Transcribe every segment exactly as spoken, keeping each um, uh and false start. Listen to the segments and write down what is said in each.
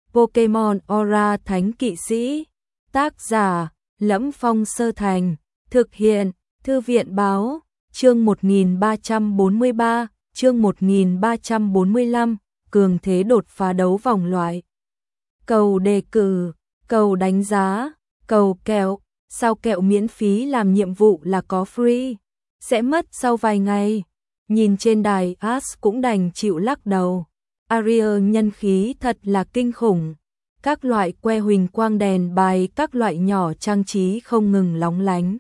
Pokemon Aura Thánh Kỵ Sĩ. Tác giả: Lẫm Phong Sơ Thành. Thực hiện: Thư viện báo. Chương một nghìn ba trăm bốn mươi ba, chương một nghìn ba trăm bốn mươi lăm, cường thế đột phá đấu vòng loại. Cầu đề cử, cầu đánh giá, cầu kẹo, sao kẹo miễn phí làm nhiệm vụ là có free, sẽ mất sau vài ngày. Nhìn trên đài Ash cũng đành chịu lắc đầu. Ariel nhân khí thật là kinh khủng. Các loại que huỳnh quang đèn bài, các loại nhỏ trang trí không ngừng lóng lánh.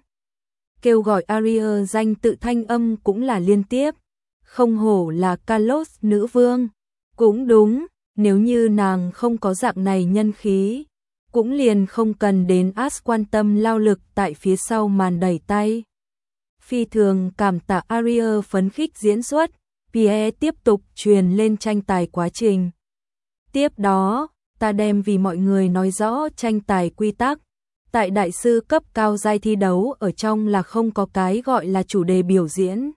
Kêu gọi Ariel danh tự thanh âm cũng là liên tiếp. Không hổ là Kalos nữ vương. Cũng đúng, nếu như nàng không có dạng này nhân khí, cũng liền không cần đến Ash quan tâm lao lực tại phía sau màn đẩy tay. Phi thường cảm tạ Ariel phấn khích diễn xuất, Pierre tiếp tục truyền lên tranh tài quá trình. Tiếp đó, ta đem vì mọi người nói rõ tranh tài quy tắc. Tại đại sư cấp cao giai thi đấu ở trong là không có cái gọi là chủ đề biểu diễn.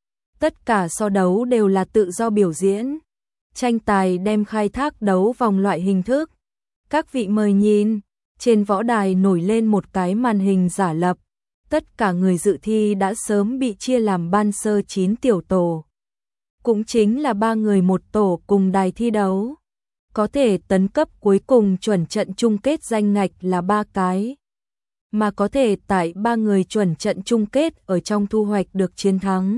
Tất cả so đấu đều là tự do biểu diễn. Tranh tài đem khai thác đấu vòng loại hình thức. Các vị mời nhìn, trên võ đài nổi lên một cái màn hình giả lập. Tất cả người dự thi đã sớm bị chia làm ban sơ chín tiểu tổ. Cũng chính là ba người một tổ cùng đài thi đấu. Có thể tấn cấp cuối cùng chuẩn trận chung kết danh ngạch là ba cái. Mà có thể tại ba người chuẩn trận chung kết ở trong thu hoạch được chiến thắng.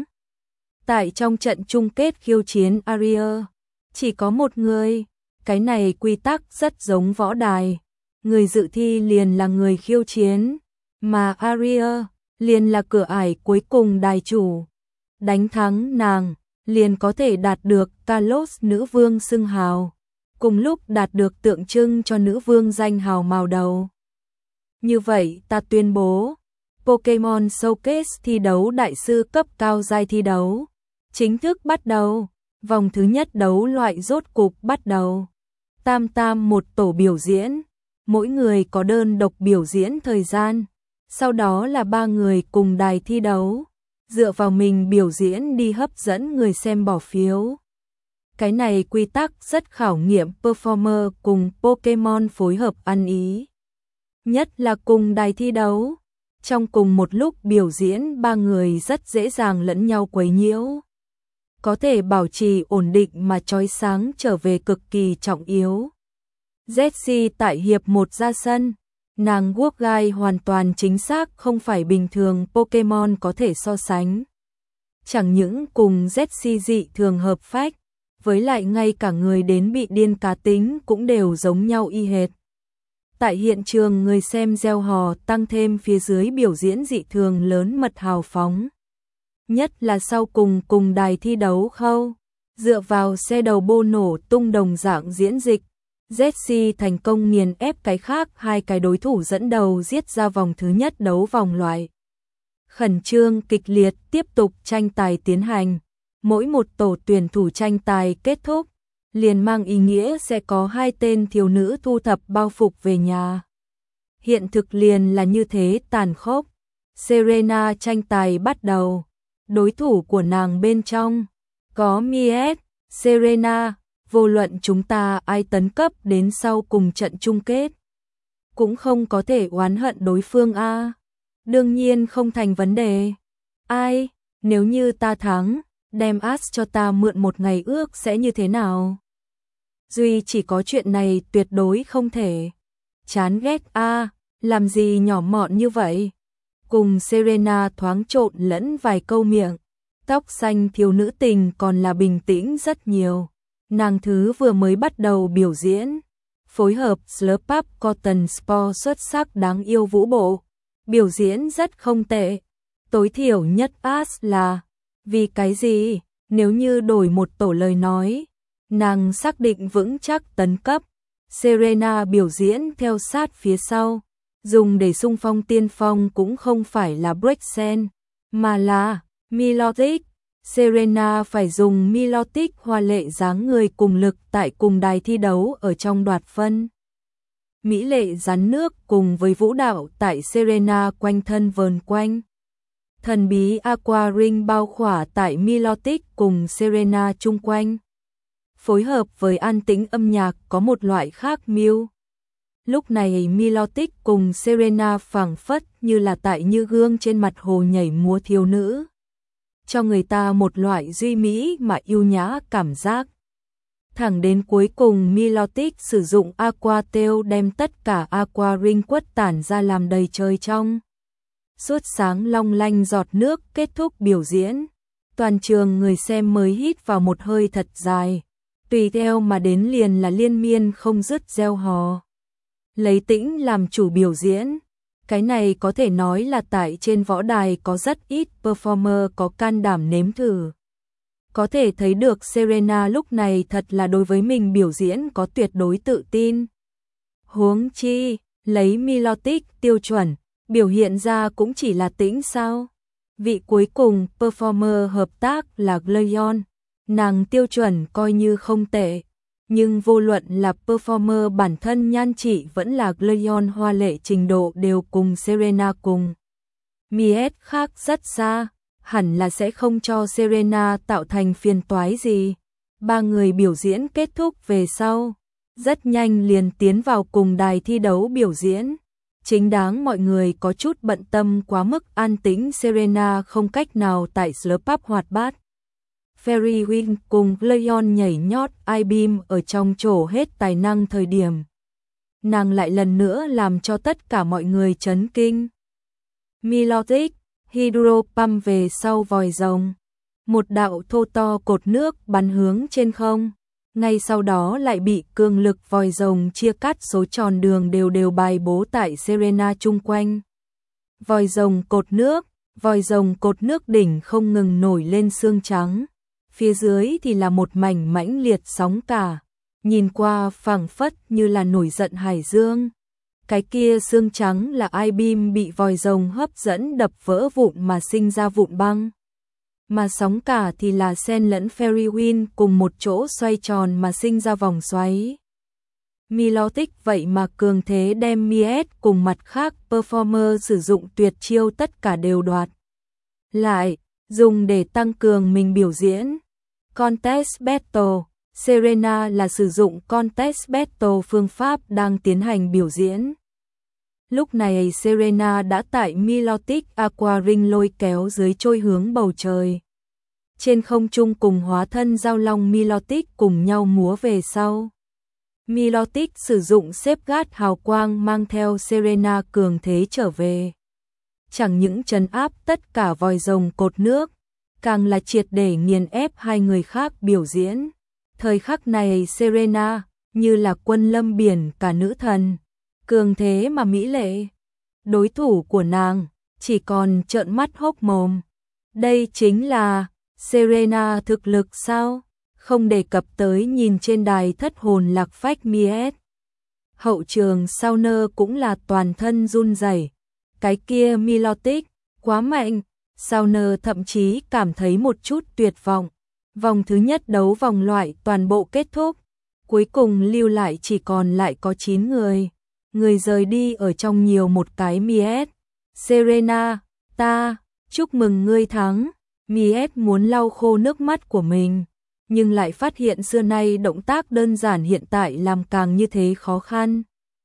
Tại trong trận chung kết khiêu chiến Ariel, chỉ có một người. Cái này quy tắc rất giống võ đài. Người dự thi liền là người khiêu chiến, mà Ariel liền là cửa ải cuối cùng đài chủ. Đánh thắng nàng, liền có thể đạt được Kalos nữ vương xưng hào, cùng lúc đạt được tượng trưng cho nữ vương danh hào màu đầu. Như vậy ta tuyên bố, Pokemon Showcase thi đấu đại sư cấp cao giai thi đấu chính thức bắt đầu. Vòng thứ nhất đấu loại rốt cục bắt đầu. Tam tam một tổ biểu diễn, mỗi người có đơn độc biểu diễn thời gian, sau đó là ba người cùng đài thi đấu, dựa vào mình biểu diễn đi hấp dẫn người xem bỏ phiếu. Cái này quy tắc rất khảo nghiệm performer cùng Pokemon phối hợp ăn ý. Nhất là cùng đài thi đấu, trong cùng một lúc biểu diễn ba người rất dễ dàng lẫn nhau quấy nhiễu. Có thể bảo trì ổn định mà chói sáng trở về cực kỳ trọng yếu. Jessie tại hiệp một ra sân, nàng guốc gai hoàn toàn chính xác không phải bình thường Pokemon có thể so sánh. Chẳng những cùng Jessie dị thường hợp phách, với lại ngay cả người đến bị điên cá tính cũng đều giống nhau y hệt. Tại hiện trường người xem reo hò tăng thêm phía dưới biểu diễn dị thường lớn mật hào phóng. Nhất là sau cùng cùng đài thi đấu khâu, dựa vào xe đầu bô nổ tung đồng dạng diễn dịch, Jessie thành công nghiền ép cái khác hai cái đối thủ dẫn đầu giết ra vòng thứ nhất đấu vòng loại. Khẩn trương kịch liệt tiếp tục tranh tài tiến hành, mỗi một tổ tuyển thủ tranh tài kết thúc, liền mang ý nghĩa sẽ có hai tên thiếu nữ thu thập bao phục về nhà. Hiện thực liền là như thế tàn khốc. Serena tranh tài bắt đầu. Đối thủ của nàng bên trong có Miet, Serena, vô luận chúng ta ai tấn cấp đến sau cùng trận chung kết, cũng không có thể oán hận đối phương a. Đương nhiên không thành vấn đề. Ai, nếu như ta thắng, đem Ash cho ta mượn một ngày ước sẽ như thế nào? Duy chỉ có chuyện này tuyệt đối không thể. Chán ghét a, làm gì nhỏ mọn như vậy? Cùng Serena thoáng trộn lẫn vài câu miệng, tóc xanh thiếu nữ tình còn là bình tĩnh rất nhiều. Nàng thứ vừa mới bắt đầu biểu diễn, phối hợp Slurpup Cotton Sport xuất sắc đáng yêu vũ bộ, biểu diễn rất không tệ. Tối thiểu nhất Ash là, vì cái gì, nếu như đổi một tổ lời nói, nàng xác định vững chắc tấn cấp. Serena biểu diễn theo sát phía sau, dùng để xung phong tiên phong cũng không phải là Brexen, mà là Milotic. Serena phải dùng Milotic hoa lệ dáng người cùng lực tại cùng đài thi đấu ở trong đoạt phân. Mỹ lệ rắn nước cùng với vũ đạo tại Serena quanh thân vờn quanh. Thần bí Aqua Ring bao khỏa tại Milotic cùng Serena chung quanh. phối hợp với an tĩnh âm nhạc có một loại khác mưu. Lúc này Milotic cùng Serena phảng phất như là tại như gương trên mặt hồ nhảy múa thiếu nữ, cho người ta một loại duy mỹ mà yêu nhã cảm giác. Thẳng đến cuối cùng Milotic sử dụng Aqua Tail đem tất cả Aqua Ring quất tản ra làm đầy trời trong suốt sáng long lanh giọt nước. Kết thúc biểu diễn, toàn trường người xem mới hít vào một hơi thật dài, tùy theo mà đến liền là liên miên không dứt reo hò. Lấy Tĩnh làm chủ biểu diễn, cái này có thể nói là tại trên võ đài có rất ít performer có can đảm nếm thử. Có thể thấy được Serena lúc này thật là đối với mình biểu diễn có tuyệt đối tự tin. Huống chi, lấy Milotic tiêu chuẩn, biểu hiện ra cũng chỉ là Tĩnh sao? Vị cuối cùng performer hợp tác là Gleon, nàng tiêu chuẩn coi như không tệ, nhưng vô luận là performer bản thân nhan trị vẫn là Gleon hoa lệ trình độ đều cùng Serena cùng Miet khác rất xa, hẳn là sẽ không cho Serena tạo thành phiền toái gì. Ba người biểu diễn kết thúc về sau, rất nhanh liền tiến vào cùng đài thi đấu biểu diễn. Chính đáng mọi người có chút bận tâm quá mức an tĩnh Serena không cách nào tại Slurp Up hoạt bát. Ferry Win cùng Gleon nhảy nhót I-beam ở trong trổ hết tài năng thời điểm. Nàng lại lần nữa làm cho tất cả mọi người chấn kinh. Milotic, Hydro Pump về sau vòi rồng. Một đạo thô to cột nước bắn hướng trên không. Ngay sau đó lại bị cường lực vòi rồng chia cắt số tròn đường đều đều bài bố tại Serena chung quanh. Vòi rồng cột nước, vòi rồng cột nước đỉnh không ngừng nổi lên xương trắng. Phía dưới thì là một mảnh mãnh liệt sóng cả, nhìn qua phảng phất như là nổi giận hải dương. Cái kia xương trắng là I-beam bị vòi rồng hấp dẫn đập vỡ vụn mà sinh ra vụn băng. Mà sóng cả thì là xen lẫn Ferry Win cùng một chỗ xoay tròn mà sinh ra vòng xoáy. Milotic vậy mà cường thế đem Miet cùng mặt khác performer sử dụng tuyệt chiêu tất cả đều đoạt lại, dùng để tăng cường mình biểu diễn. Contest Battle, Serena là sử dụng Contest Battle phương pháp đang tiến hành biểu diễn. Lúc này Serena đã tại Milotic Aqua Ring lôi kéo dưới trôi hướng bầu trời. Trên không trung cùng hóa thân giao long Milotic cùng nhau múa về sau. Milotic sử dụng xếp gát hào quang mang theo Serena cường thế trở về. Chẳng những trấn áp tất cả vòi rồng cột nước, càng là triệt để nghiền ép hai người khác biểu diễn. Thời khắc này Serena như là quân lâm biển cả nữ thần, cường thế mà mỹ lệ. Đối thủ của nàng chỉ còn trợn mắt hốc mồm. Đây chính là Serena thực lực sao? Không đề cập tới nhìn trên đài thất hồn lạc phách Miet. Hậu trường Sauner cũng là toàn thân run rẩy. Cái kia Milotic quá mạnh. Sauner thậm chí cảm thấy một chút tuyệt vọng. Vòng thứ nhất đấu vòng loại toàn bộ kết thúc. Cuối cùng lưu lại chỉ còn lại có chín người. Người rời đi ở trong nhiều một cái Miet. Serena, ta, chúc mừng ngươi thắng. Miet muốn lau khô nước mắt của mình, nhưng lại phát hiện xưa nay động tác đơn giản hiện tại làm càng như thế khó khăn.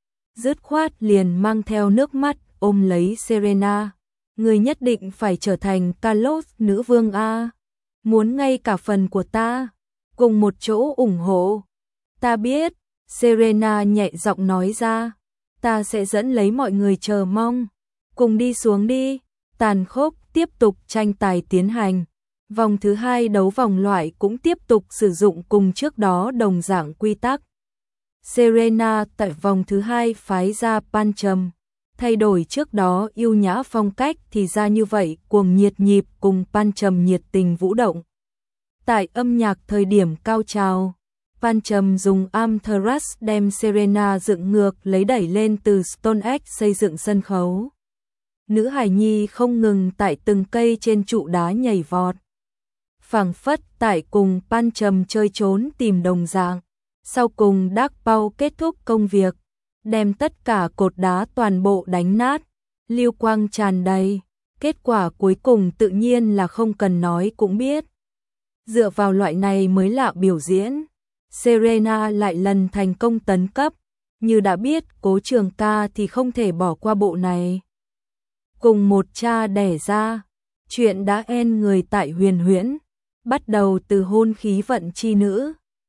Dứt khoát liền mang theo nước mắt ôm lấy Serena. Người nhất định phải trở thành Carlos nữ vương A. Muốn ngay cả phần của ta, cùng một chỗ ủng hộ. Ta biết, Serena nhẹ giọng nói ra, ta sẽ dẫn lấy mọi người chờ mong. Cùng đi xuống đi, tàn khốc tiếp tục tranh tài tiến hành. Vòng thứ hai đấu vòng loại cũng tiếp tục sử dụng cùng trước đó đồng dạng quy tắc. Serena tại vòng thứ hai phái ra Pancham, thay đổi trước đó yêu nhã phong cách thì ra như vậy cuồng nhiệt nhịp cùng Pancham nhiệt tình vũ động. Tại âm nhạc thời điểm cao trào, Pancham dùng Amthras đem Serena dựng ngược lấy đẩy lên từ Stone X xây dựng sân khấu. Nữ hài nhi không ngừng tại từng cây trên trụ đá nhảy vọt. Phảng phất tại cùng Pancham chơi trốn tìm đồng dạng. Sau cùng Dark Paul kết thúc công việc, đem tất cả cột đá toàn bộ đánh nát, lưu quang tràn đầy. Kết quả cuối cùng tự nhiên là không cần nói cũng biết. Dựa vào loại này mới lạ biểu diễn, Serena lại lần thành công tấn cấp, như đã biết Cố Trường Ca thì không thể bỏ qua bộ này. Cùng một cha đẻ ra, chuyện đã en người tại Huyền Huyễn, bắt đầu từ hôn khí vận chi nữ,